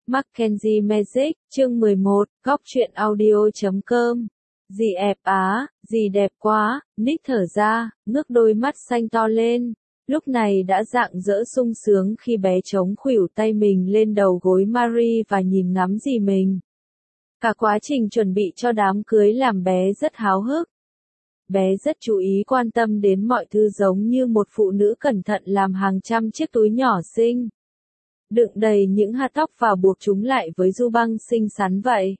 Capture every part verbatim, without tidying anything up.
Mackenzie Magic, chương mười một, góc truyện audio chấm com. Dì ẹp á, dì đẹp quá, Nick thở ra, ngước đôi mắt xanh to lên. Lúc này đã rạng rỡ sung sướng khi bé chống khuỷu tay mình lên đầu gối Marie và nhìn ngắm dì mình. Cả quá trình chuẩn bị cho đám cưới làm bé rất háo hức. Bé rất chú ý quan tâm đến mọi thứ giống như một phụ nữ cẩn thận làm hàng trăm chiếc túi nhỏ xinh. Đựng đầy những hạt tóc và buộc chúng lại với du băng xinh xắn vậy.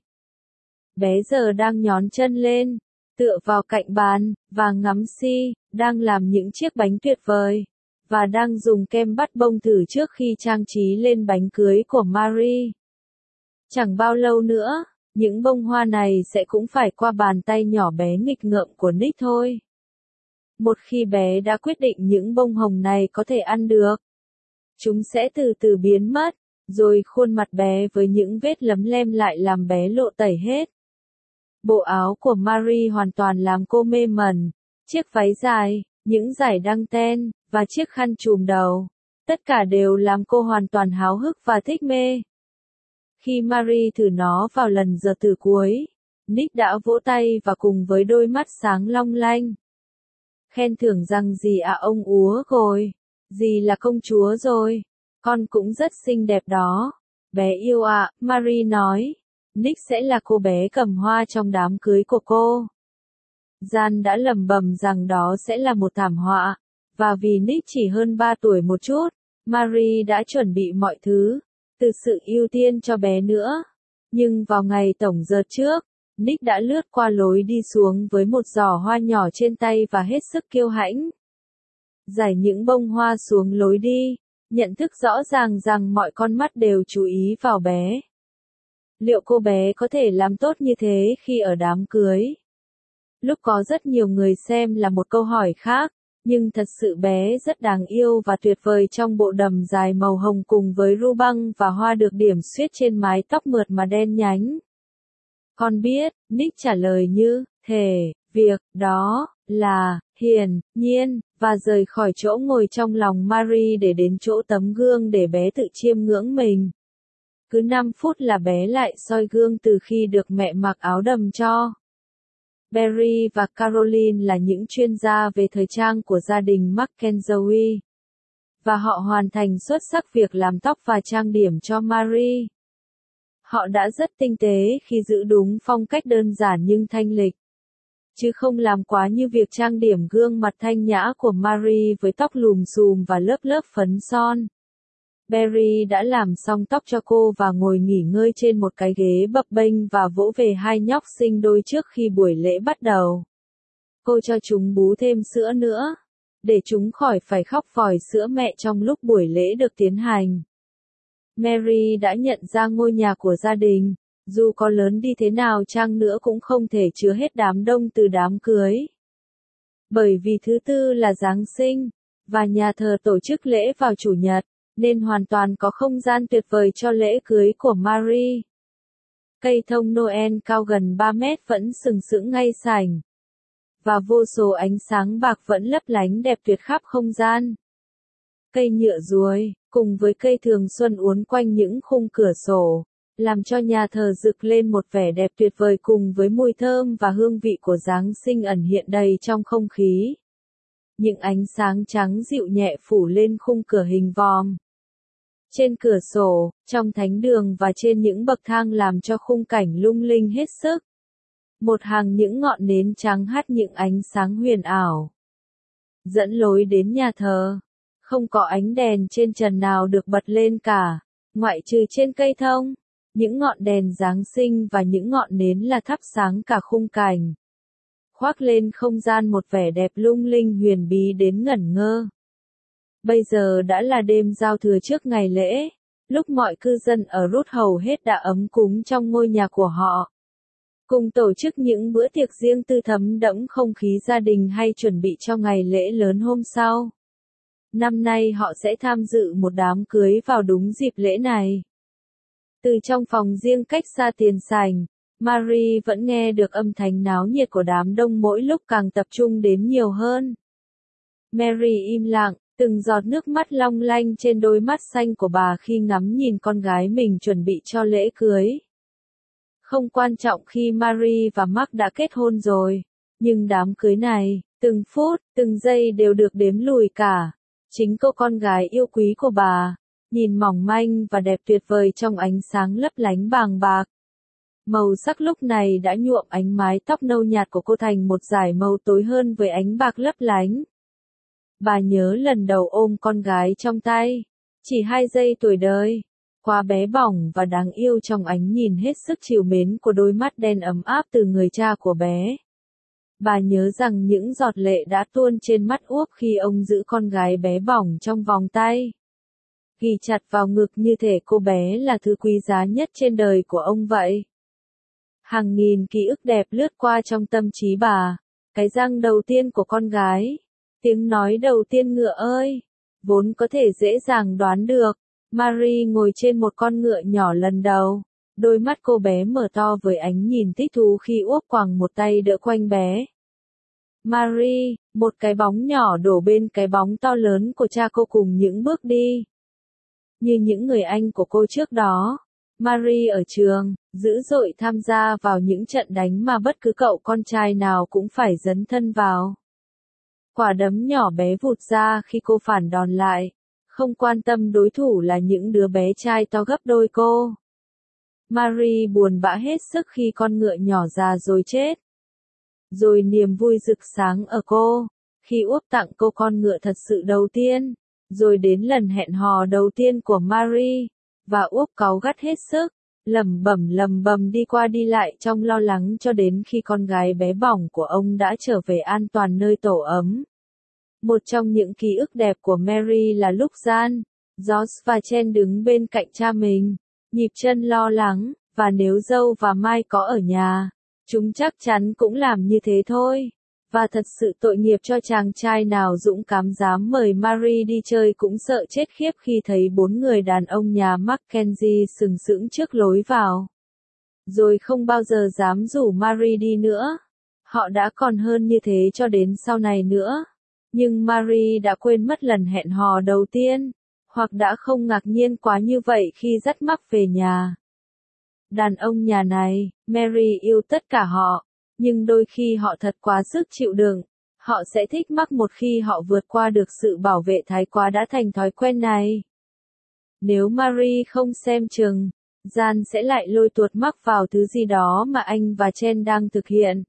Bé giờ đang nhón chân lên, tựa vào cạnh bàn, và ngắm Si, đang làm những chiếc bánh tuyệt vời, và đang dùng kem bắt bông thử trước khi trang trí lên bánh cưới của Marie. Chẳng bao lâu nữa, những bông hoa này sẽ cũng phải qua bàn tay nhỏ bé nghịch ngợm của Nick thôi. Một khi bé đã quyết định những bông hồng này có thể ăn được, chúng sẽ từ từ biến mất, rồi khuôn mặt bé với những vết lấm lem lại làm bé lộ tẩy hết. Bộ áo của Marie hoàn toàn làm cô mê mẩn, chiếc váy dài, những dải đăng ten, và chiếc khăn trùm đầu. Tất cả đều làm cô hoàn toàn háo hức và thích mê. Khi Marie thử nó vào lần giờ từ cuối, Nick đã vỗ tay và cùng với đôi mắt sáng long lanh khen thưởng rằng dì à ông úa rồi, dì là công chúa rồi, con cũng rất xinh đẹp đó. Bé yêu ạ, à, Marie nói, Nick sẽ là cô bé cầm hoa trong đám cưới của cô. Gian đã lẩm bẩm rằng đó sẽ là một thảm họa, và vì Nick chỉ hơn ba tuổi một chút, Marie đã chuẩn bị mọi thứ, từ sự ưu tiên cho bé nữa. Nhưng vào ngày tổng dợt trước, Nick đã lướt qua lối đi xuống với một giỏ hoa nhỏ trên tay và hết sức kiêu hãnh. Rải những bông hoa xuống lối đi, nhận thức rõ ràng rằng mọi con mắt đều chú ý vào bé. Liệu cô bé có thể làm tốt như thế khi ở đám cưới? Lúc có rất nhiều người xem là một câu hỏi khác, nhưng thật sự bé rất đáng yêu và tuyệt vời trong bộ đầm dài màu hồng cùng với ru băng và hoa được điểm xuyết trên mái tóc mượt mà đen nhánh. Con biết, Nick trả lời như, thể, việc, đó, là, hiển nhiên, và rời khỏi chỗ ngồi trong lòng Marie để đến chỗ tấm gương để bé tự chiêm ngưỡng mình. Cứ năm phút là bé lại soi gương từ khi được mẹ mặc áo đầm cho. Barry và Caroline là những chuyên gia về thời trang của gia đình Mackenzie, và họ hoàn thành xuất sắc việc làm tóc và trang điểm cho Marie. Họ đã rất tinh tế khi giữ đúng phong cách đơn giản nhưng thanh lịch, chứ không làm quá như việc trang điểm gương mặt thanh nhã của Marie với tóc lùm xùm và lớp lớp phấn son. Barry đã làm xong tóc cho cô và ngồi nghỉ ngơi trên một cái ghế bập bênh và vỗ về hai nhóc sinh đôi trước khi buổi lễ bắt đầu. Cô cho chúng bú thêm sữa nữa, để chúng khỏi phải khóc vòi sữa mẹ trong lúc buổi lễ được tiến hành. Mary đã nhận ra ngôi nhà của gia đình, dù có lớn đi thế nào chăng nữa cũng không thể chứa hết đám đông từ đám cưới. Bởi vì thứ tư là Giáng sinh, và nhà thờ tổ chức lễ vào Chủ nhật, nên hoàn toàn có không gian tuyệt vời cho lễ cưới của Marie. Cây thông Noel cao gần ba mét vẫn sừng sững ngay sảnh, và vô số ánh sáng bạc vẫn lấp lánh đẹp tuyệt khắp không gian. Cây nhựa ruồi, cùng với cây thường xuân uốn quanh những khung cửa sổ, làm cho nhà thờ rực lên một vẻ đẹp tuyệt vời cùng với mùi thơm và hương vị của Giáng sinh ẩn hiện đầy trong không khí. Những ánh sáng trắng dịu nhẹ phủ lên khung cửa hình vòm, trên cửa sổ, trong thánh đường và trên những bậc thang làm cho khung cảnh lung linh hết sức. Một hàng những ngọn nến trắng hắt những ánh sáng huyền ảo, dẫn lối đến nhà thờ. Không có ánh đèn trên trần nào được bật lên cả, ngoại trừ trên cây thông. Những ngọn đèn Giáng sinh và những ngọn nến là thắp sáng cả khung cảnh, khoác lên không gian một vẻ đẹp lung linh huyền bí đến ngẩn ngơ. Bây giờ đã là đêm giao thừa trước ngày lễ, lúc mọi cư dân ở Ruth hầu hết đã ấm cúng trong ngôi nhà của họ, cùng tổ chức những bữa tiệc riêng tư thấm đẫm không khí gia đình hay chuẩn bị cho ngày lễ lớn hôm sau. Năm nay họ sẽ tham dự một đám cưới vào đúng dịp lễ này. Từ trong phòng riêng cách xa tiền sảnh, Marie vẫn nghe được âm thanh náo nhiệt của đám đông mỗi lúc càng tập trung đến nhiều hơn. Mary im lặng, Từng giọt nước mắt long lanh trên đôi mắt xanh của bà khi ngắm nhìn con gái mình chuẩn bị cho lễ cưới. Không quan trọng khi Marie và Mark đã kết hôn rồi, nhưng đám cưới này, từng phút, từng giây đều được đếm lùi cả. Chính cô con gái yêu quý của bà, nhìn mỏng manh và đẹp tuyệt vời trong ánh sáng lấp lánh bàng bạc. Màu sắc lúc này đã nhuộm ánh mái tóc nâu nhạt của cô thành một dải màu tối hơn với ánh bạc lấp lánh. Bà nhớ lần đầu ôm con gái trong tay, chỉ hai giây tuổi đời, quá bé bỏng và đáng yêu trong ánh nhìn hết sức trìu mến của đôi mắt đen ấm áp từ người cha của bé. Bà nhớ rằng những giọt lệ đã tuôn trên mắt Úc khi ông giữ con gái bé bỏng trong vòng tay. Ghi chặt vào ngực như thể cô bé là thứ quý giá nhất trên đời của ông vậy. Hàng nghìn ký ức đẹp lướt qua trong tâm trí bà. Cái răng đầu tiên của con gái. Tiếng nói đầu tiên ngựa ơi. Vốn có thể dễ dàng đoán được. Marie ngồi trên một con ngựa nhỏ lần đầu. Đôi mắt cô bé mở to với ánh nhìn thích thú khi Úc quàng một tay đỡ quanh bé. Marie, một cái bóng nhỏ đổ bên cái bóng to lớn của cha cô cùng những bước đi. Như những người anh của cô trước đó, Marie ở trường, dữ dội tham gia vào những trận đánh mà bất cứ cậu con trai nào cũng phải dấn thân vào. Quả đấm nhỏ bé vụt ra khi cô phản đòn lại, không quan tâm đối thủ là những đứa bé trai to gấp đôi cô. Marie buồn bã hết sức khi con ngựa nhỏ già rồi chết. Rồi niềm vui rực sáng ở cô, khi Úc tặng cô con ngựa thật sự đầu tiên, rồi đến lần hẹn hò đầu tiên của Marie, và Úc cáu gắt hết sức, lẩm bẩm lẩm bẩm đi qua đi lại trong lo lắng cho đến khi con gái bé bỏng của ông đã trở về an toàn nơi tổ ấm. Một trong những ký ức đẹp của Mary là lúc Jan, George và Chen đứng bên cạnh cha mình, nhịp chân lo lắng, và nếu dâu và Mai có ở nhà, chúng chắc chắn cũng làm như thế thôi. Và thật sự tội nghiệp cho chàng trai nào dũng cảm dám mời Marie đi chơi cũng sợ chết khiếp khi thấy bốn người đàn ông nhà Mackenzie sừng sững trước lối vào. Rồi không bao giờ dám rủ Marie đi nữa. Họ đã còn hơn như thế cho đến sau này nữa. Nhưng Marie đã quên mất lần hẹn hò đầu tiên, hoặc đã không ngạc nhiên quá như vậy khi dắt Mark về nhà. Đàn ông nhà này, Mary yêu tất cả họ. Nhưng đôi khi họ thật quá sức chịu đựng, họ sẽ thích Mark một khi họ vượt qua được sự bảo vệ thái quá đã thành thói quen này. Nếu Marie không xem chừng, Jan sẽ lại lôi tuột Mark vào thứ gì đó mà anh và Chen đang thực hiện.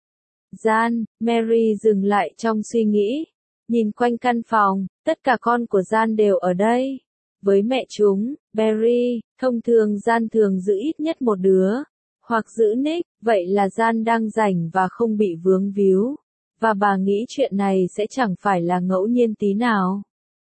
Jan, Mary dừng lại trong suy nghĩ, nhìn quanh căn phòng, tất cả con của Jan đều ở đây. Với mẹ chúng, Barry, thông thường Jan thường giữ ít nhất một đứa. Hoặc giữ Nick, vậy là Jan đang rảnh và không bị vướng víu. Và bà nghĩ chuyện này sẽ chẳng phải là ngẫu nhiên tí nào.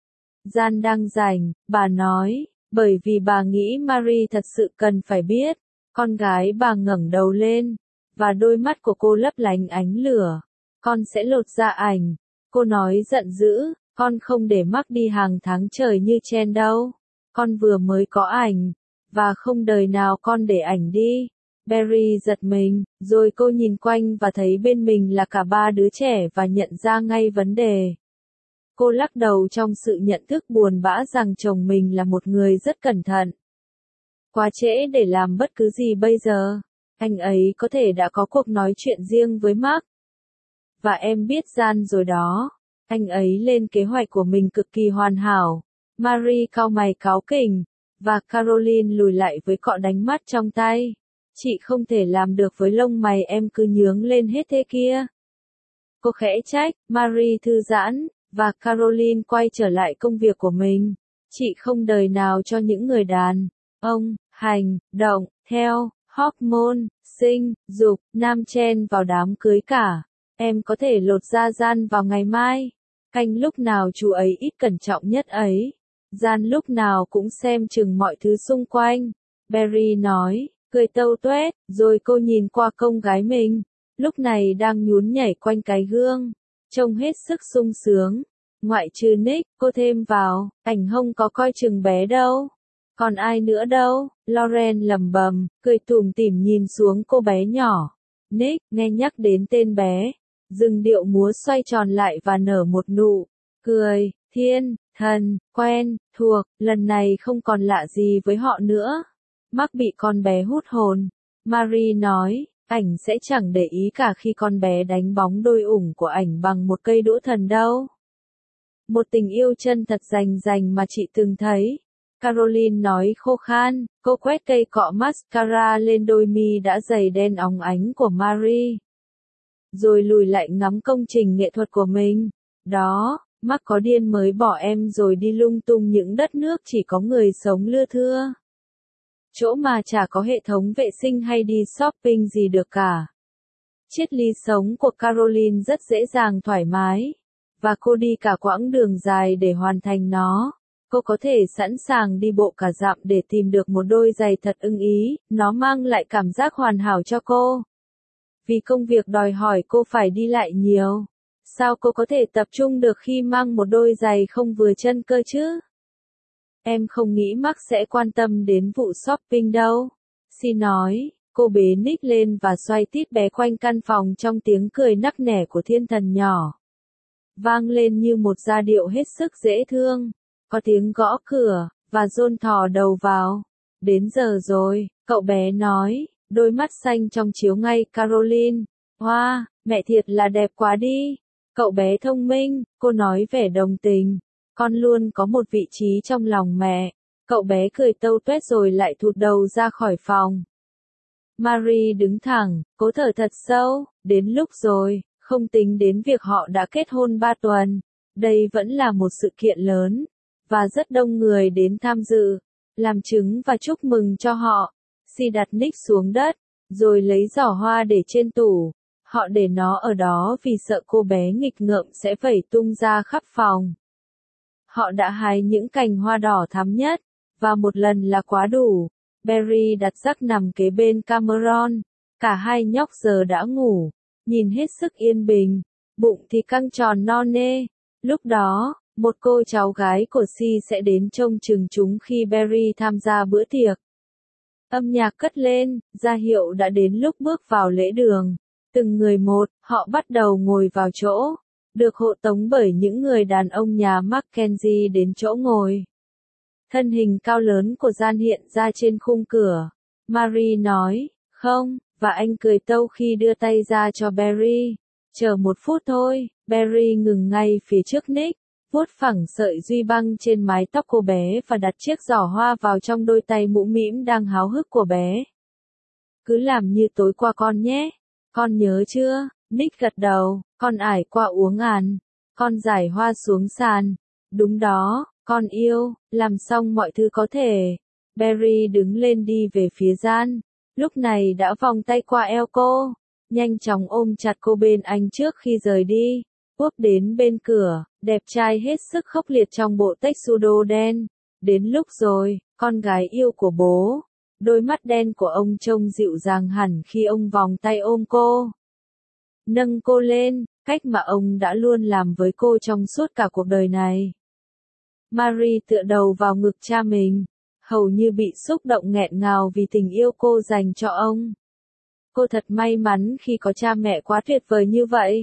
Jan đang rảnh, bà nói, bởi vì bà nghĩ Marie thật sự cần phải biết. Con gái bà ngẩng đầu lên, và đôi mắt của cô lấp lánh ánh lửa. Con sẽ lột ra ảnh. Cô nói giận dữ, con không để Mark đi hàng tháng trời như Chen đâu. Con vừa mới có ảnh, và không đời nào con để ảnh đi. Barry giật mình, rồi cô nhìn quanh và thấy bên mình là cả ba đứa trẻ và nhận ra ngay vấn đề. Cô lắc đầu trong sự nhận thức buồn bã rằng chồng mình là một người rất cẩn thận. Quá trễ để làm bất cứ gì bây giờ. Anh ấy có thể đã có cuộc nói chuyện riêng với Mark. Và em biết Jan rồi đó. Anh ấy lên kế hoạch của mình cực kỳ hoàn hảo. Marie cau mày cáu kỉnh, và Caroline lùi lại với cọ đánh mắt trong tay. Chị không thể làm được với lông mày em cứ nhướng lên hết thế kia. Cô khẽ trách, Marie thư giãn, và Caroline quay trở lại công việc của mình. Chị không đời nào cho những người đàn ông hành động theo hormone sinh dục nam chen vào đám cưới cả. Em có thể lột da Jan vào ngày mai. Canh lúc nào chú ấy ít cẩn trọng nhất ấy. Jan lúc nào cũng xem chừng mọi thứ xung quanh. Barry nói, cười tâu tuét, rồi cô nhìn qua con gái mình. Lúc này đang nhún nhảy quanh cái gương. Trông hết sức sung sướng. Ngoại trừ Nick, cô thêm vào, ảnh hông có coi chừng bé đâu. Còn ai nữa đâu, Lauren lẩm bẩm, cười tủm tỉm nhìn xuống cô bé nhỏ. Nick, nghe nhắc đến tên bé, dừng điệu múa xoay tròn lại và nở một nụ cười. thiên, thần, quen, thuộc, lần này không còn lạ gì với họ nữa. Mark bị con bé hút hồn. Marie nói, ảnh sẽ chẳng để ý cả khi con bé đánh bóng đôi ủng của ảnh bằng một cây đũa thần đâu. Một tình yêu chân thật rành rành mà chị từng thấy. Caroline nói khô khan, cô quét cây cọ mascara lên đôi mi đã dày đen óng ánh của Marie. Rồi lùi lại ngắm công trình nghệ thuật của mình. Đó, Mark có điên mới bỏ em rồi đi lung tung những đất nước chỉ có người sống lưa thưa. Chỗ mà chả có hệ thống vệ sinh hay đi shopping gì được cả. Triết lý sống của Caroline rất dễ dàng thoải mái. Và cô đi cả quãng đường dài để hoàn thành nó. Cô có thể sẵn sàng đi bộ cả dặm để tìm được một đôi giày thật ưng ý, nó mang lại cảm giác hoàn hảo cho cô. Vì công việc đòi hỏi cô phải đi lại nhiều. Sao cô có thể tập trung được khi mang một đôi giày không vừa chân cơ chứ? Em không nghĩ Mark sẽ quan tâm đến vụ shopping đâu. Si nói, cô bế Nick lên và xoay tít bé quanh căn phòng trong tiếng cười nắc nẻ của thiên thần nhỏ. Vang lên như một giai điệu hết sức dễ thương. Có tiếng gõ cửa, và John thò đầu vào. Đến giờ rồi, cậu bé nói, đôi mắt xanh trong chiếu ngay Caroline. Hoa, wow, mẹ thiệt là đẹp quá đi. Cậu bé thông minh, cô nói vẻ đồng tình. Con luôn có một vị trí trong lòng mẹ. Cậu bé cười tâu tuét rồi lại thụt đầu ra khỏi phòng. Marie đứng thẳng, cố thở thật sâu, đến lúc rồi, không tính đến việc họ đã kết hôn ba tuần. Đây vẫn là một sự kiện lớn, và rất đông người đến tham dự, làm chứng và chúc mừng cho họ. Si đặt Nick xuống đất, rồi lấy giỏ hoa để trên tủ. Họ để nó ở đó vì sợ cô bé nghịch ngợm sẽ vẩy tung ra khắp phòng. Họ đã hái những cành hoa đỏ thắm nhất, và một lần là quá đủ. Barry đặt Jack nằm kế bên Cameron. Cả hai nhóc giờ đã ngủ, nhìn hết sức yên bình, bụng thì căng tròn no nê. Lúc đó, một cô cháu gái của Si sẽ đến trông chừng chúng khi Barry tham gia bữa tiệc. Âm nhạc cất lên, ra hiệu đã đến lúc bước vào lễ đường. Từng người một, họ bắt đầu ngồi vào chỗ, được hộ tống bởi những người đàn ông nhà Mackenzie đến chỗ ngồi. Thân hình cao lớn của Gian hiện ra trên khung cửa. Marie nói, không, và anh cười tâu khi đưa tay ra cho Barry. Chờ một phút thôi, Barry ngừng ngay phía trước Nick, vuốt phẳng sợi duy băng trên mái tóc cô bé và đặt chiếc giỏ hoa vào trong đôi tay mũm mĩm đang háo hức của bé. Cứ làm như tối qua con nhé. Con nhớ chưa? Nick gật đầu, con ải qua uống ngàn. Con giải hoa xuống sàn. Đúng đó, con yêu, làm xong mọi thứ có thể. Barry đứng lên đi về phía Gian. Lúc này đã vòng tay qua eo cô. Nhanh chóng ôm chặt cô bên anh trước khi rời đi. Úp đến bên cửa, đẹp trai hết sức khốc liệt trong bộ tuxedo đen. Đến lúc rồi, con gái yêu của bố. Đôi mắt đen của ông trông dịu dàng hẳn khi ông vòng tay ôm cô. Nâng cô lên, cách mà ông đã luôn làm với cô trong suốt cả cuộc đời này. Marie tựa đầu vào ngực cha mình, hầu như bị xúc động nghẹn ngào vì tình yêu cô dành cho ông. Cô thật may mắn khi có cha mẹ quá tuyệt vời như vậy.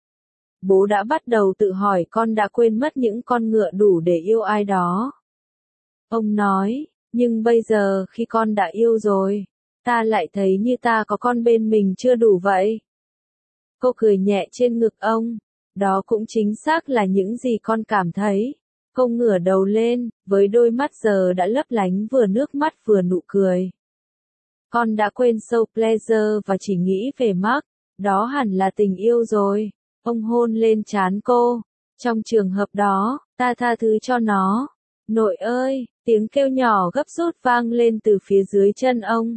Bố đã bắt đầu tự hỏi con đã quên mất những con ngựa đủ để yêu ai đó. Ông nói, nhưng bây giờ khi con đã yêu rồi, ta lại thấy như ta có con bên mình chưa đủ vậy. Cô cười nhẹ trên ngực ông, đó cũng chính xác là những gì con cảm thấy. Cô ngửa đầu lên, với đôi mắt giờ đã lấp lánh vừa nước mắt vừa nụ cười. Con đã quên sâu pleasure và chỉ nghĩ về Mark, đó hẳn là tình yêu rồi. Ông hôn lên trán cô. Trong trường hợp đó, ta tha thứ cho nó. Nội ơi, tiếng kêu nhỏ gấp rút vang lên từ phía dưới chân ông.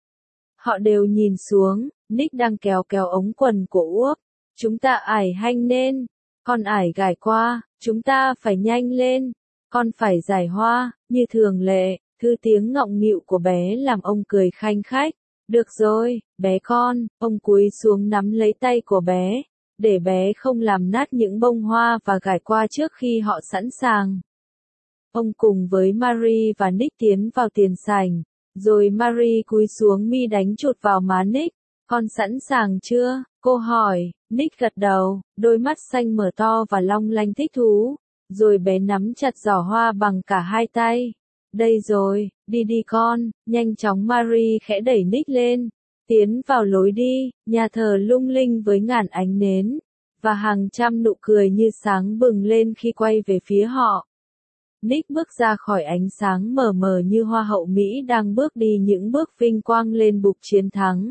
Họ đều nhìn xuống, Nick đang kéo kéo ống quần của Úc. Chúng ta ải hanh nên. Con ải gài qua, chúng ta phải nhanh lên. Con phải giải hoa, như thường lệ. Thư tiếng ngọng nghịu của bé làm ông cười khanh khách. Được rồi, bé con, ông cúi xuống nắm lấy tay của bé, để bé không làm nát những bông hoa và gài qua trước khi họ sẵn sàng. Ông cùng với Marie và Nick tiến vào tiền sảnh, rồi Marie cúi xuống mi đánh chụt vào má Nick. Con sẵn sàng chưa? Cô hỏi. Nick gật đầu, đôi mắt xanh mở to và long lanh thích thú. rồi bé nắm chặt giỏ hoa bằng cả hai tay. Đây rồi, đi đi con, nhanh chóng Marie khẽ đẩy Nick lên, tiến vào lối đi, nhà thờ lung linh với ngàn ánh nến, và hàng trăm nụ cười như sáng bừng lên khi quay về phía họ. Nick bước ra khỏi ánh sáng mờ mờ như hoa hậu Mỹ đang bước đi những bước vinh quang lên bục chiến thắng.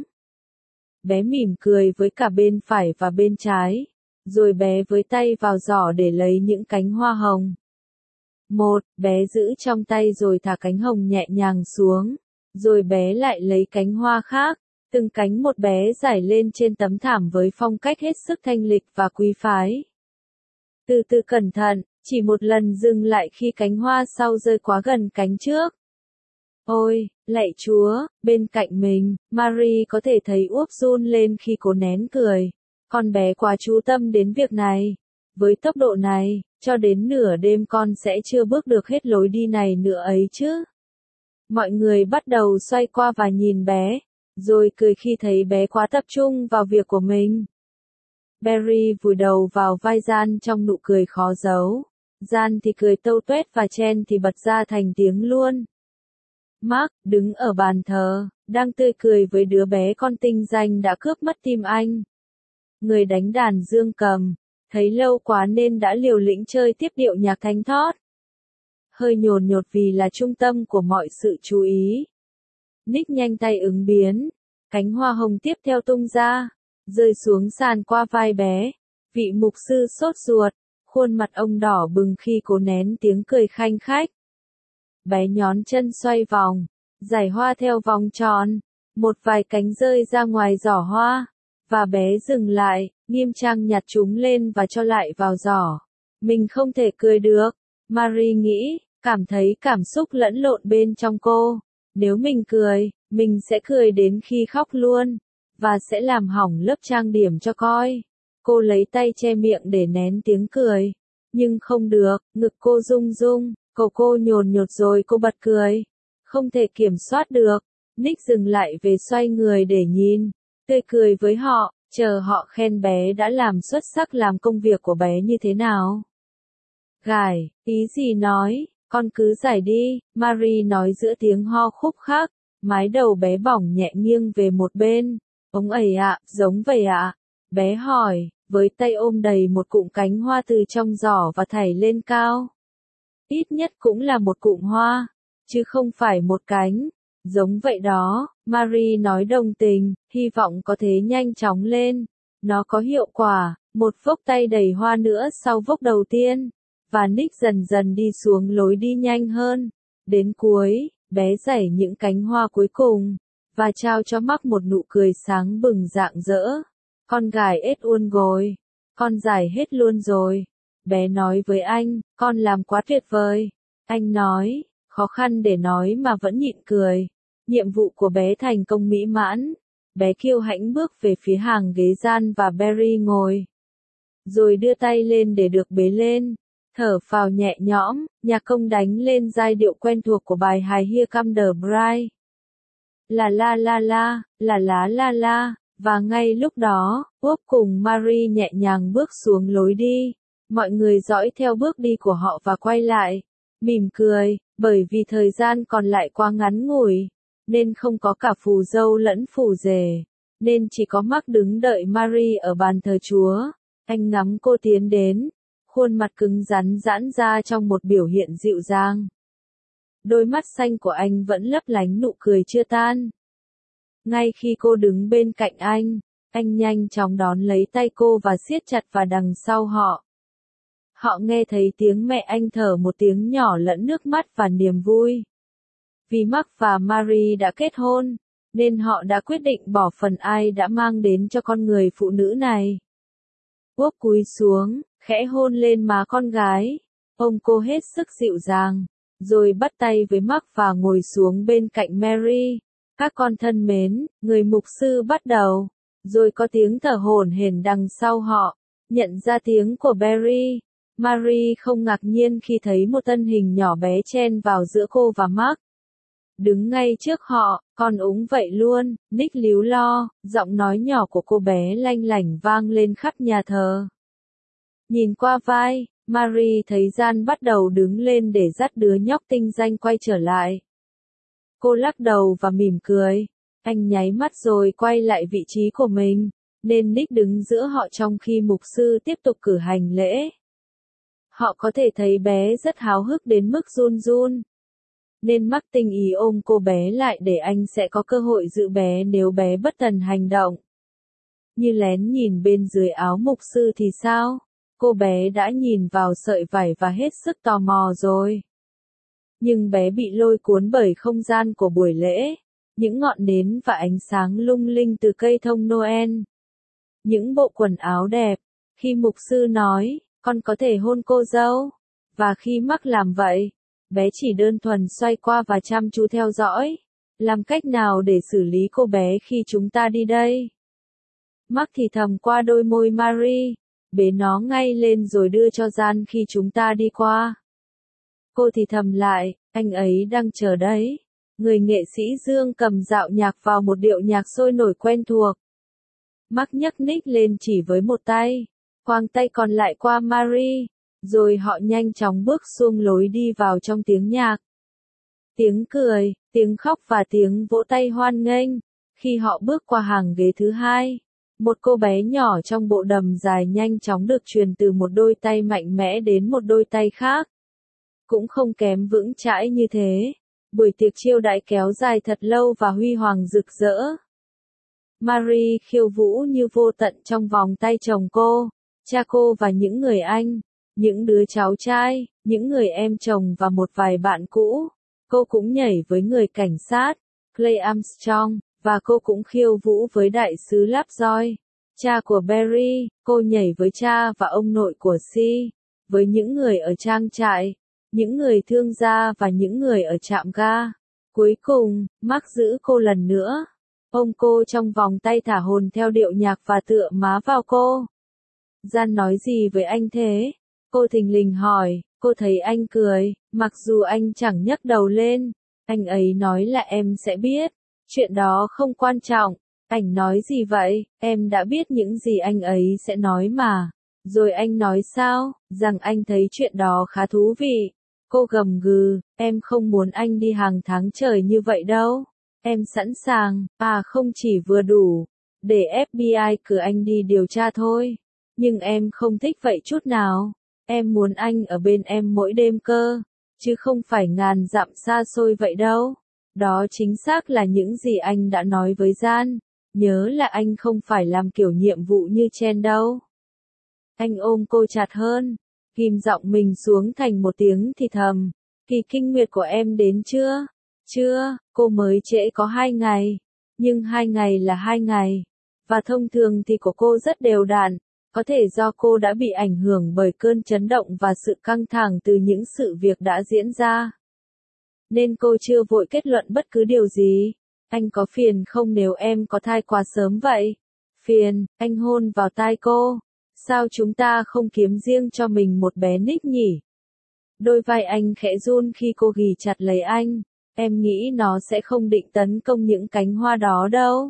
Bé mỉm cười với cả bên phải và bên trái, rồi bé với tay vào giỏ để lấy những cánh hoa hồng. Một, bé giữ trong tay rồi thả cánh hồng nhẹ nhàng xuống, rồi bé lại lấy cánh hoa khác, từng cánh một bé rải lên trên tấm thảm với phong cách hết sức thanh lịch và quý phái. Từ từ cẩn thận, chỉ một lần dừng lại khi cánh hoa sau rơi quá gần cánh trước. Ôi, lạy Chúa, bên cạnh mình, Marie có thể thấy úp run lên khi cố nén cười. Con bé quá chú tâm đến việc này. Với tốc độ này, cho đến nửa đêm con sẽ chưa bước được hết lối đi này nữa ấy chứ. Mọi người bắt đầu xoay qua và nhìn bé, rồi cười khi thấy bé quá tập trung vào việc của mình. Barry vùi đầu vào vai Jan trong nụ cười khó giấu. Jan thì cười tâu tuét và Chen thì bật ra thành tiếng luôn. Mark, đứng ở bàn thờ, đang tươi cười với đứa bé con tinh danh đã cướp mất tim anh. Người đánh đàn dương cầm, thấy lâu quá nên đã liều lĩnh chơi tiếp điệu nhạc thánh thót. Hơi nhồn nhột vì là trung tâm của mọi sự chú ý. Nick nhanh tay ứng biến, cánh hoa hồng tiếp theo tung ra, rơi xuống sàn qua vai bé. Vị mục sư sốt ruột, khuôn mặt ông đỏ bừng khi cố nén tiếng cười khanh khách. Bé nhón chân xoay vòng, giải hoa theo vòng tròn, một vài cánh rơi ra ngoài giỏ hoa, và bé dừng lại, nghiêm trang nhặt chúng lên và cho lại vào giỏ. Mình không thể cười được, Marie nghĩ, cảm thấy cảm xúc lẫn lộn bên trong cô. Nếu mình cười, mình sẽ cười đến khi khóc luôn, và sẽ làm hỏng lớp trang điểm cho coi. Cô lấy tay che miệng để nén tiếng cười, nhưng không được, ngực cô rung rung, cổ cô nhồn nhột rồi cô bật cười. Không thể kiểm soát được. Nick dừng lại về xoay người để nhìn, tươi cười với họ, chờ họ khen bé đã làm xuất sắc làm công việc của bé như thế nào. Gải, ý gì nói, con cứ giải đi, Marie nói giữa tiếng ho khúc khắc, mái đầu bé bỏng nhẹ nghiêng về một bên. Ông ấy ạ, giống vậy ạ. Bé hỏi, với tay ôm đầy một cụm cánh hoa từ trong giỏ và thảy lên cao. Ít nhất cũng là một cụm hoa, chứ không phải một cánh. Giống vậy đó, Marie nói đồng tình, hy vọng có thế nhanh chóng lên. Nó có hiệu quả, một vốc tay đầy hoa nữa sau vốc đầu tiên. Và Nick dần dần đi xuống lối đi nhanh hơn. Đến cuối, bé giảy những cánh hoa cuối cùng, và trao cho Mark một nụ cười sáng bừng rạng rỡ. Con gái ết uôn rồi, con giải hết luôn rồi. Bé nói với anh, con làm quá tuyệt vời. Anh nói, khó khăn để nói mà vẫn nhịn cười. Nhiệm vụ của bé thành công mỹ mãn. Bé kiêu hãnh bước về phía hàng ghế Jan và Barry ngồi. Rồi đưa tay lên để được bế lên. Thở phào nhẹ nhõm, nhạc công đánh lên giai điệu quen thuộc của bài hài Here Come the Bride. La la la la, la la la la, và ngay lúc đó, Úc cùng Marie nhẹ nhàng bước xuống lối đi. Mọi người dõi theo bước đi của họ và quay lại, mỉm cười, bởi vì thời gian còn lại quá ngắn ngủi, nên không có cả phù dâu lẫn phù rể, nên chỉ có Mark đứng đợi Marie ở bàn thờ Chúa. Anh ngắm cô tiến đến, khuôn mặt cứng rắn giãn ra trong một biểu hiện dịu dàng. Đôi mắt xanh của anh vẫn lấp lánh nụ cười chưa tan. Ngay khi cô đứng bên cạnh anh, anh nhanh chóng đón lấy tay cô và siết chặt vào đằng sau họ. Họ nghe thấy tiếng mẹ anh thở một tiếng nhỏ lẫn nước mắt và niềm vui. Vì Mark và Marie đã kết hôn, nên họ đã quyết định bỏ phần ai đã mang đến cho con người phụ nữ này. Úc cúi xuống, khẽ hôn lên má con gái, ôm cô hết sức dịu dàng, rồi bắt tay với Mark và ngồi xuống bên cạnh Mary. Các con thân mến, người mục sư bắt đầu, rồi có tiếng thở hổn hển đằng sau họ, nhận ra tiếng của Barry. Marie không ngạc nhiên khi thấy một thân hình nhỏ bé chen vào giữa cô và Mark. Đứng ngay trước họ, con úng vậy luôn, Nick líu lo, giọng nói nhỏ của cô bé lanh lảnh vang lên khắp nhà thờ. Nhìn qua vai, Marie thấy Gian bắt đầu đứng lên để dắt đứa nhóc tinh danh quay trở lại. Cô lắc đầu và mỉm cười. Anh nháy mắt rồi quay lại vị trí của mình, nên Nick đứng giữa họ trong khi mục sư tiếp tục cử hành lễ. Họ có thể thấy bé rất háo hức đến mức run run. Nên Mark tinh ý ôm cô bé lại để anh sẽ có cơ hội giữ bé nếu bé bất thần hành động. Như lén nhìn bên dưới áo mục sư thì sao? Cô bé đã nhìn vào sợi vải và hết sức tò mò rồi. Nhưng bé bị lôi cuốn bởi không gian của buổi lễ, những ngọn nến và ánh sáng lung linh từ cây thông Noel. Những bộ quần áo đẹp. Khi mục sư nói, con có thể hôn cô dâu. Và khi Mark làm vậy, bé chỉ đơn thuần xoay qua và chăm chú theo dõi. Làm cách nào để xử lý cô bé khi chúng ta đi đây? Mark thì thầm qua đôi môi Marie, bế nó ngay lên rồi đưa cho Gian khi chúng ta đi qua. Cô thì thầm lại, anh ấy đang chờ đấy. Người nghệ sĩ dương cầm dạo nhạc vào một điệu nhạc sôi nổi quen thuộc. Mark nhấc Nick lên chỉ với một tay, quàng tay còn lại qua Marie, rồi họ nhanh chóng bước xuống lối đi vào trong tiếng nhạc. Tiếng cười, tiếng khóc và tiếng vỗ tay hoan nghênh. Khi họ bước qua hàng ghế thứ hai, một cô bé nhỏ trong bộ đầm dài nhanh chóng được truyền từ một đôi tay mạnh mẽ đến một đôi tay khác. Cũng không kém vững chãi như thế. Buổi tiệc chiêu đãi kéo dài thật lâu và huy hoàng rực rỡ. Marie khiêu vũ như vô tận trong vòng tay chồng cô, cha cô và những người anh, những đứa cháu trai, những người em chồng và một vài bạn cũ. Cô cũng nhảy với người cảnh sát, Clay Armstrong, và cô cũng khiêu vũ với đại sứ Lovejoy, cha của Barry. Cô nhảy với cha và ông nội của Si, với những người ở trang trại, những người thương gia và những người ở trạm ga. Cuối cùng, Mark giữ cô lần nữa, ôm cô trong vòng tay thả hồn theo điệu nhạc và tựa má vào cô. Gian nói gì với anh thế? Cô thình lình hỏi. Cô thấy anh cười, mặc dù anh chẳng nhấc đầu lên. Anh ấy nói là em sẽ biết. Chuyện đó không quan trọng. Anh nói gì vậy? Em đã biết những gì anh ấy sẽ nói mà. Rồi anh nói sao? Rằng anh thấy chuyện đó khá thú vị. Cô gầm gừ, em không muốn anh đi hàng tháng trời như vậy đâu. Em sẵn sàng, à không chỉ vừa đủ, để ép bê i cử anh đi điều tra thôi. Nhưng em không thích vậy chút nào. Em muốn anh ở bên em mỗi đêm cơ, chứ không phải ngàn dặm xa xôi vậy đâu. Đó chính xác là những gì anh đã nói với Gian. Nhớ là anh không phải làm kiểu nhiệm vụ như Chen đâu. Anh ôm cô chặt hơn, ghim giọng mình xuống thành một tiếng thì thầm. Kỳ kinh nguyệt của em đến chưa? Chưa, cô mới trễ có hai ngày. Nhưng hai ngày là hai ngày. Và thông thường thì của cô rất đều đặn. Có thể do cô đã bị ảnh hưởng bởi cơn chấn động và sự căng thẳng từ những sự việc đã diễn ra. Nên cô chưa vội kết luận bất cứ điều gì. Anh có phiền không nếu em có thai quá sớm vậy? Phiền, anh hôn vào tai cô. Sao chúng ta không kiếm riêng cho mình một bé Nick nhỉ? Đôi vai anh khẽ run khi cô ghì chặt lấy anh. Em nghĩ nó sẽ không định tấn công những cánh hoa đó đâu.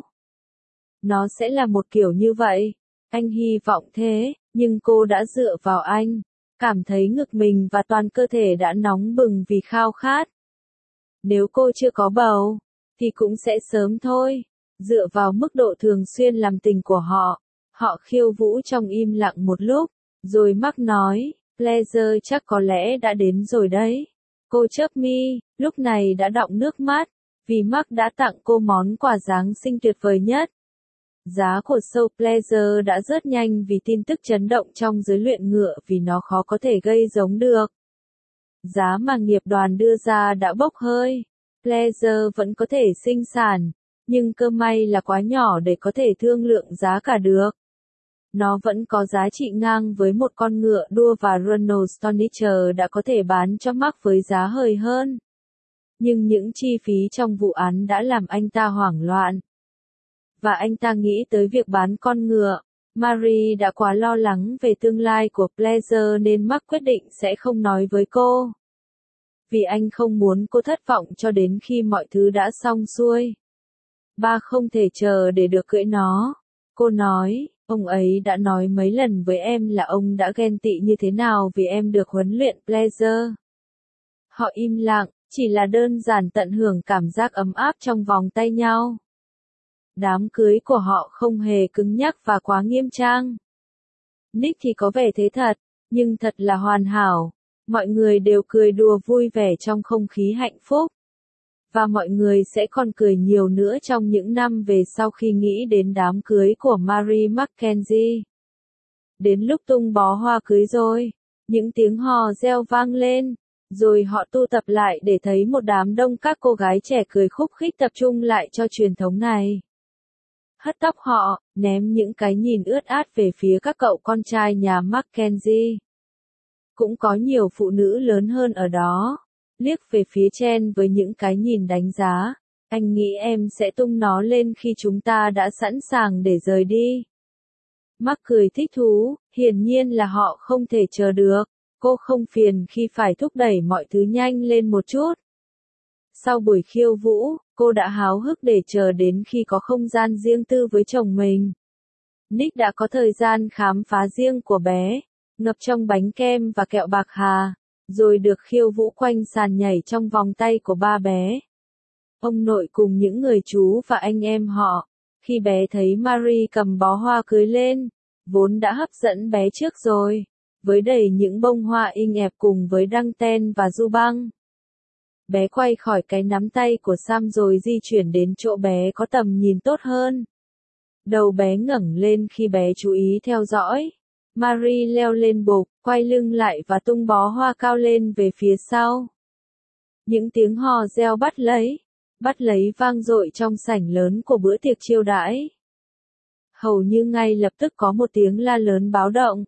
Nó sẽ là một kiểu như vậy. Anh hy vọng thế, nhưng cô đã dựa vào anh, cảm thấy ngực mình và toàn cơ thể đã nóng bừng vì khao khát. Nếu cô chưa có bầu, thì cũng sẽ sớm thôi. Dựa vào mức độ thường xuyên làm tình của họ, họ khiêu vũ trong im lặng một lúc, rồi Mark nói, Pleasure chắc có lẽ đã đến rồi đấy. Cô chớp mi, lúc này đã đọng nước mắt, vì Mark đã tặng cô món quà Giáng sinh tuyệt vời nhất. Giá của show Pleasure đã rớt nhanh vì tin tức chấn động trong giới luyện ngựa vì nó khó có thể gây giống được. Giá mà nghiệp đoàn đưa ra đã bốc hơi. Pleasure vẫn có thể sinh sản, nhưng cơ may là quá nhỏ để có thể thương lượng giá cả được. Nó vẫn có giá trị ngang với một con ngựa đua và Ronald Stonicher đã có thể bán cho Mark với giá hời hơn. Nhưng những chi phí trong vụ án đã làm anh ta hoảng loạn. Và anh ta nghĩ tới việc bán con ngựa. Marie đã quá lo lắng về tương lai của Pleasure nên Mark quyết định sẽ không nói với cô. Vì anh không muốn cô thất vọng cho đến khi mọi thứ đã xong xuôi. Ba không thể chờ để được cưỡi nó. Cô nói, Ông ấy đã nói mấy lần với em là ông đã ghen tị như thế nào vì em được huấn luyện pleasure. Họ im lặng, chỉ là đơn giản tận hưởng cảm giác ấm áp trong vòng tay nhau. Đám cưới của họ không hề cứng nhắc và quá nghiêm trang. Nick thì có vẻ thế thật, nhưng thật là hoàn hảo. Mọi người đều cười đùa vui vẻ trong không khí hạnh phúc. Và mọi người sẽ còn cười nhiều nữa trong những năm về sau khi nghĩ đến đám cưới của Mary Mackenzie. Đến lúc tung bó hoa cưới rồi, những tiếng hò reo vang lên, rồi họ tụ tập lại để thấy một đám đông các cô gái trẻ cười khúc khích tập trung lại cho truyền thống này. Hất tóc họ, ném những cái nhìn ướt át về phía các cậu con trai nhà Mackenzie. Cũng có nhiều phụ nữ lớn hơn ở đó, liếc về phía Chen với những cái nhìn đánh giá. Anh nghĩ em sẽ tung nó lên khi chúng ta đã sẵn sàng để rời đi. Mark cười thích thú, hiển nhiên là họ không thể chờ được. Cô không phiền khi phải thúc đẩy mọi thứ nhanh lên một chút. Sau buổi khiêu vũ, cô đã háo hức để chờ đến khi có không gian riêng tư với chồng mình. Nick đã có thời gian khám phá riêng của bé, ngập trong bánh kem và kẹo bạc hà, rồi được khiêu vũ quanh sàn nhảy trong vòng tay của ba bé. Ông nội cùng những người chú và anh em họ, khi bé thấy Marie cầm bó hoa cưới lên, vốn đã hấp dẫn bé trước rồi, với đầy những bông hoa inh ẹp cùng với đăng ten và du băng. Bé quay khỏi cái nắm tay của Sam rồi di chuyển đến chỗ bé có tầm nhìn tốt hơn. Đầu bé ngẩng lên khi bé chú ý theo dõi. Marie leo lên bục, quay lưng lại và tung bó hoa cao lên về phía sau. Những tiếng hò reo bắt lấy, bắt lấy vang dội trong sảnh lớn của bữa tiệc chiêu đãi. Hầu như ngay lập tức có một tiếng la lớn báo động.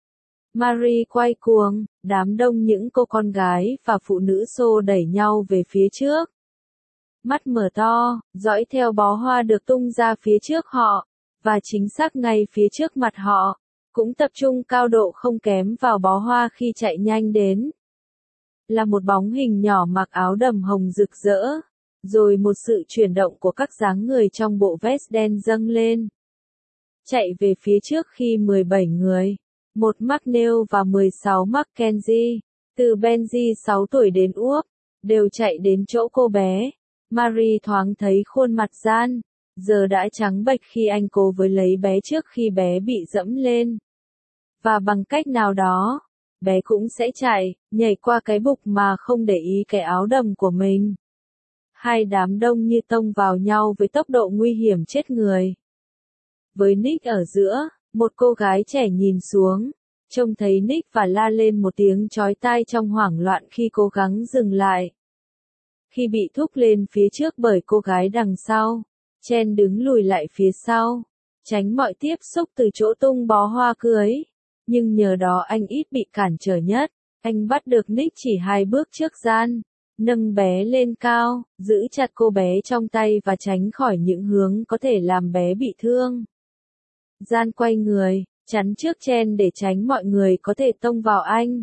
Marie quay cuồng, đám đông những cô con gái và phụ nữ xô đẩy nhau về phía trước. Mắt mở to, dõi theo bó hoa được tung ra phía trước họ, và chính xác ngay phía trước mặt họ, cũng tập trung cao độ không kém vào bó hoa khi chạy nhanh đến. Là một bóng hình nhỏ mặc áo đầm hồng rực rỡ, rồi một sự chuyển động của các dáng người trong bộ vest đen dâng lên. Chạy về phía trước khi mười bảy người. Một McNeil và mười sáu Mackenzie, từ Benji sáu tuổi đến Úc, đều chạy đến chỗ cô bé. Marie thoáng thấy khuôn mặt gian, giờ đã trắng bệch khi anh cố với lấy bé trước khi bé bị dẫm lên. Và bằng cách nào đó, bé cũng sẽ chạy, nhảy qua cái bục mà không để ý cái áo đầm của mình. Hai đám đông như tông vào nhau với tốc độ nguy hiểm chết người. Với Nick ở giữa, một cô gái trẻ nhìn xuống, trông thấy Nick và la lên một tiếng chói tai trong hoảng loạn khi cố gắng dừng lại. Khi bị thúc lên phía trước bởi cô gái đằng sau, Chen đứng lùi lại phía sau, tránh mọi tiếp xúc từ chỗ tung bó hoa cưới. Nhưng nhờ đó anh ít bị cản trở nhất, anh bắt được Nick chỉ hai bước trước gian, nâng bé lên cao, giữ chặt cô bé trong tay và tránh khỏi những hướng có thể làm bé bị thương. Gian quay người, chắn trước Chen để tránh mọi người có thể tông vào anh.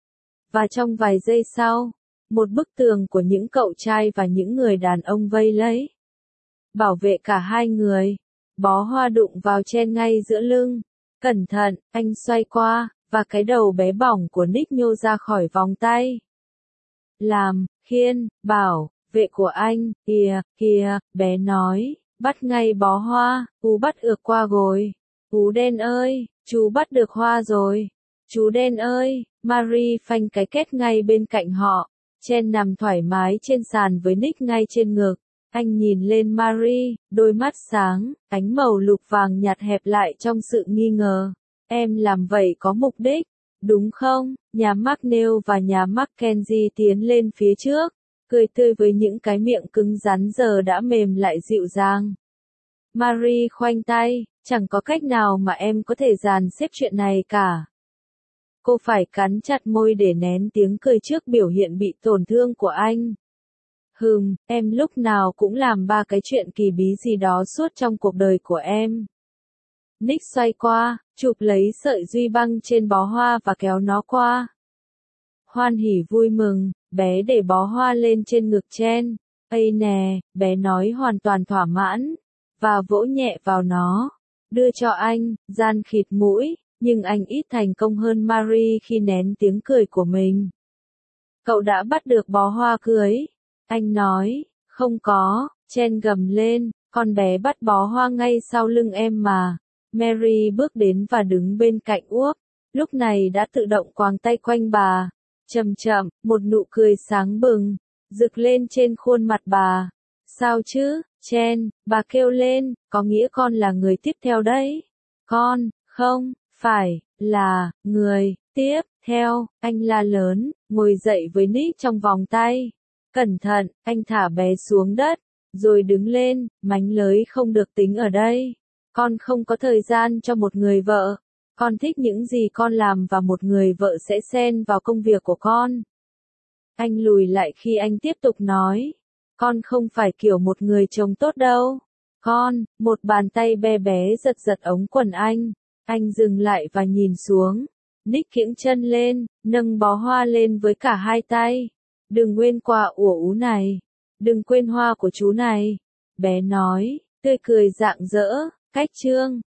Và trong vài giây sau, một bức tường của những cậu trai và những người đàn ông vây lấy. Bảo vệ cả hai người. Bó hoa đụng vào Chen ngay giữa lưng. Cẩn thận, anh xoay qua, và cái đầu bé bỏng của Nick nhô ra khỏi vòng tay. Làm, khiên, bảo, vệ của anh, kìa, kìa, bé nói, bắt ngay bó hoa, Ú bắt ược qua rồi. Ú đen ơi, chú bắt được hoa rồi. Chú đen ơi, Marie phanh cái két ngay bên cạnh họ. Chen nằm thoải mái trên sàn với Nick ngay trên ngực. Anh nhìn lên Marie, đôi mắt sáng, ánh màu lục vàng nhạt hẹp lại trong sự nghi ngờ. Em làm vậy có mục đích, đúng không? Nhà McNeil và nhà Mackenzie tiến lên phía trước, cười tươi với những cái miệng cứng rắn giờ đã mềm lại dịu dàng. Marie khoanh tay, chẳng có cách nào mà em có thể dàn xếp chuyện này cả. Cô phải cắn chặt môi để nén tiếng cười trước biểu hiện bị tổn thương của anh. Hừm, em lúc nào cũng làm ba cái chuyện kỳ bí gì đó suốt trong cuộc đời của em. Nick xoay qua, chụp lấy sợi duy băng trên bó hoa và kéo nó qua. Hoan hỉ vui mừng, bé để bó hoa lên trên ngực Chen. Ây nè, bé nói hoàn toàn thỏa mãn, và vỗ nhẹ vào nó. đưa cho anh, gian khịt mũi, nhưng anh ít thành công hơn Marie khi nén tiếng cười của mình. Cậu đã bắt được bó hoa cưới. Anh nói, không có, Chen gầm lên, con bé bắt bó hoa ngay sau lưng em mà. Mary bước đến và đứng bên cạnh Úc, lúc này đã tự động quàng tay quanh bà. Chậm chậm, một nụ cười sáng bừng, rực lên trên khuôn mặt bà. Sao chứ, Chen, bà kêu lên, có nghĩa con là người tiếp theo đấy. Con, không, phải, là, người, tiếp, theo, anh la lớn, ngồi dậy với Nick trong vòng tay. Cẩn thận, anh thả bé xuống đất, rồi đứng lên, mánh lới không được tính ở đây. Con không có thời gian cho một người vợ. Con thích những gì con làm và một người vợ sẽ xen vào công việc của con. Anh lùi lại khi anh tiếp tục nói. Con không phải kiểu một người chồng tốt đâu. Con, một bàn tay bé bé giật giật ống quần anh. Anh dừng lại và nhìn xuống. Nick kiễng chân lên, nâng bó hoa lên với cả hai tay. Đừng quên quà ủa ú này. Đừng quên hoa của chú này. Bé nói, tươi cười rạng rỡ, cách chương.